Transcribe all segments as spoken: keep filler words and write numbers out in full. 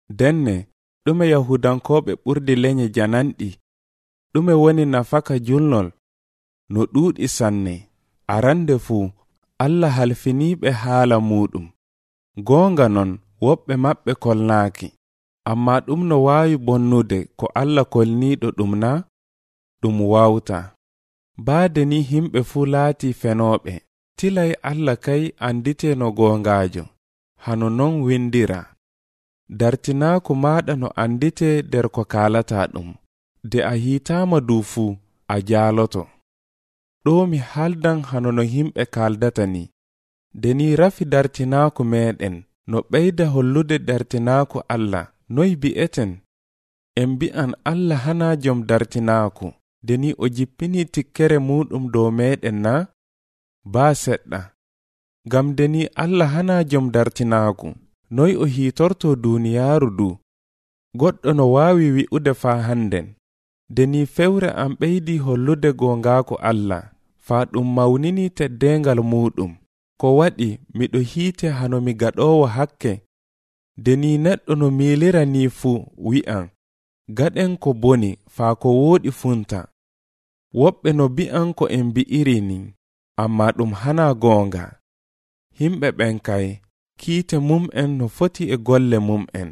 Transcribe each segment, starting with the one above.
denne ɗume yahudankoɓe ɓurdi lenye jananɗi, ɗume woni nafaka julnol no ɗuuɗi sanne. Arande fuu Allah halfiniɓe haala muɗum, goonga non woɓɓe maɓɓe kolnaaki, amma ɗum no waawi bonnude ko Allah kolniiɗo ɗum na? Ɗum wawta. Baade ni himɓe fuu laati fenooɓe, tilay Allah kay andite no goongaajo, hano non windira. Dartinaaku maaɗa no andite nder ko kaalata ɗum, de a hiitaama du fuu a jaaloto. Ɗo mi haldan hano no himɓe kaaldata ni, de ni rafi dartinaaku meɗen no ɓeyda hollude dartinaaku Allah. Noy bi'eten? En bi'an Allah hana jom dartinaaku, de ni o jippini tikkere muɗum dow meɗen na? Baa seɗɗa. Gam de ni Allah hana jom dartinaaku, noy o hiitorto duniyaaru du? Goɗɗo no waawi wi'ude faa handen, de ni fewre am ɓeydi hollude goongaaku Allah, faa ɗum mawnini teddengal muɗum. Ko waɗi miɗo hiite hano mi gaɗowo hakke, de ni neɗɗo no miilira ni fuu wi'an, gaɗen ko boni faa ko wooɗi funta. Woɓɓe no bi'an ko en bi'iri ni, amma ɗum hana goonga. Himɓe ɓen kay, kiite mum'en no foti e golle mum'en.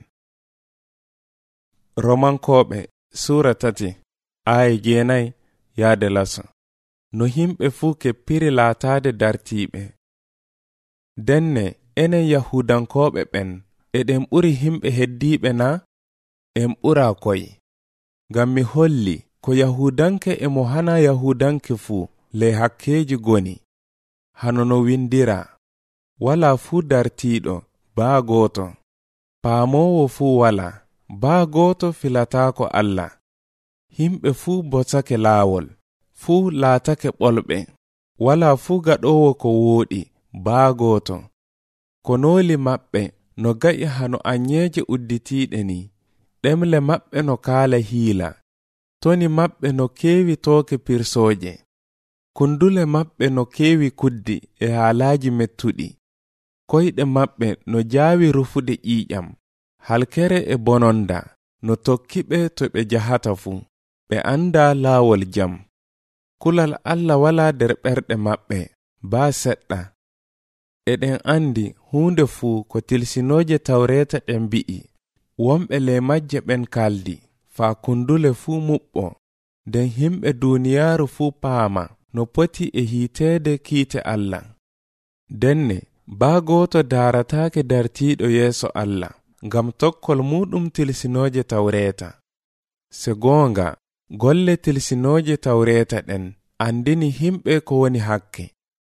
Romankoɓe Sura tati aya jeenay yaade laso. No himɓe fuu keppiri laataade dartiiɓe. Denne enen Yahudankoɓe ɓen, eɗen ɓuri himɓe heddiiɓe na? En ɓura koy. Ngam mi holli ko Yahudanke e mo hana Yahudanke fuu le hakkeji goni. Hano no windira, wala fuu dartiiɗo baa gooto, paamowo fuu wala, baa gooto filataako Allah. Himɓe fuu botake laawol, fuu laatake ɓolɓe, wala fuu gaɗowo ko wooɗi, baa gooto. Ko nooli maɓɓe no ga'i hano anyeeje udditiiɗe ni, ɗemle maɓɓe no kaala hiila, toni maɓɓe no keewi tooke pirsooje, kundule maɓɓe no keewi kuddi e haalaaji mettuɗi, koyɗe maɓɓe no jaawi rufude ƴiiƴam, halkere e bononda no tokkiɓe to ɓe jahata fuu, ɓe anda laawol jam. Kulal Allah wala nder ɓerɗe maɓɓe, baa seɗɗa. Eɗen andi huunde fuu ko tilsinooje tawreeta ɗen bi'i, wonɓe le majje ɓen kaldi, faa kundule fuu muɓɓo, nden himɓe duniyaaru fuu paama no poti e hiiteede kiite Allah. Denne baa gooto daarataake dartiiɗo yeeso Allah, ngam tokkol muɗum tilsinooje tawreeta. Se goonga, golle tilsinooje tawreeta ɗen andini himɓe ko woni hakke.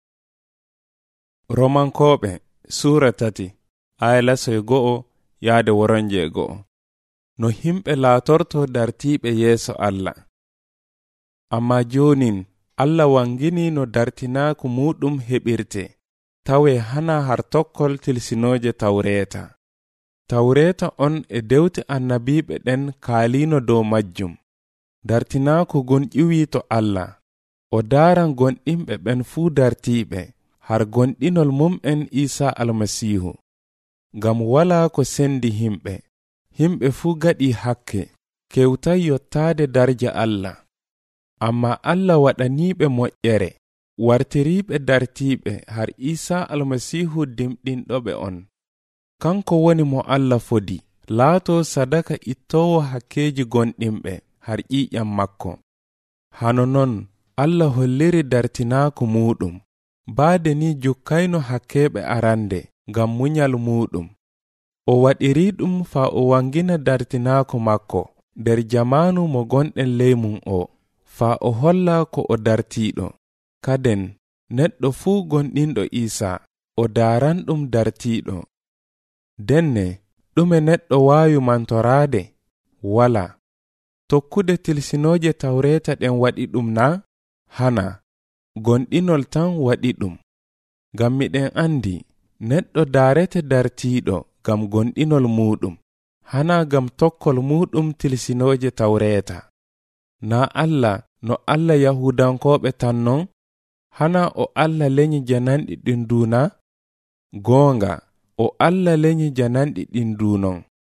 Romankoɓe Sura tati aya lasoy go'o yaade woronje go'o. No himɓe laatorto dartiiɓe yeeso Allah. Amma jonin Allah wangini no dartinaaku muɗum heɓirte, tawe hana har tokkol tilsinooje tawreeta. Tawreeta on e dewti annabiiɓe ɗen kaalino dow majjum. Dartinaaku gon ƴiwi to Allah, o daaran gonɗinɓe ɓen fuu dartiiɓe, har gonɗinol mum'en Isa almasihu. Ngam wala ko sendi himɓe, himɓe fuu gaɗi hakke, kewtay yottaade darja Allah. Amma Allah waɗaniiɓe moƴƴere, wartiriiɓe dartiiɓe har Isa almasihu dimɗinɗoɓe on. Kanko woni mo Allah fodi, laato sadaka ittowo hakkeji gonɗinɓe har ƴiƴam makko. Hano non Allah holliri dartinaaku muɗum, baade ni jukkayno hakkeɓe arande ngam munyal muɗum. O waɗiri ɗum faa o wangina dartinaaku makko nder jamanu mo gonɗen ley mum o, faa o holla ko o dartiiɗo. Kaden neɗɗo fuu gonɗinɗo Isa o daaran ɗum dartiiɗo. Denne ɗume neɗɗo waawi mantoraade? Wala. Tokkude tilsinooje tawreeta ɗen waɗi ɗum na? Hana. Gonɗinol tan waɗi ɗum. Ngam miɗen andi neɗɗo daarete dartiiɗo gam gonɗinol muɗum, hana gam tokkol muɗum tilsinooje tawreeta. Na Allah no Allah Yahudankoɓe tan non? Hana o Allah lenyi jananɗi ɗin duna? Goonga, o Allah lenyi jananɗi ɗin dunon.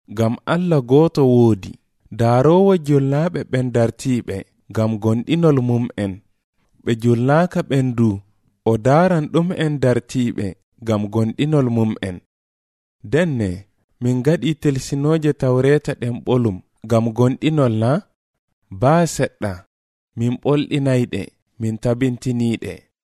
Gam Allah gooto woodi, daarowo jullaaɓe ɓen dartiiɓe gam gonɗinol mum'en. Ɓe jullaaka ɓendu o daaran ɗum en dartiiɓe gam gonɗinol mum'en. Denne min gaɗi telsinooje tawreeta ɗen ɓolum gam gonɗinol na? Baa seɗɗa min ɓolɗinayɗe min tabintiniiɗe.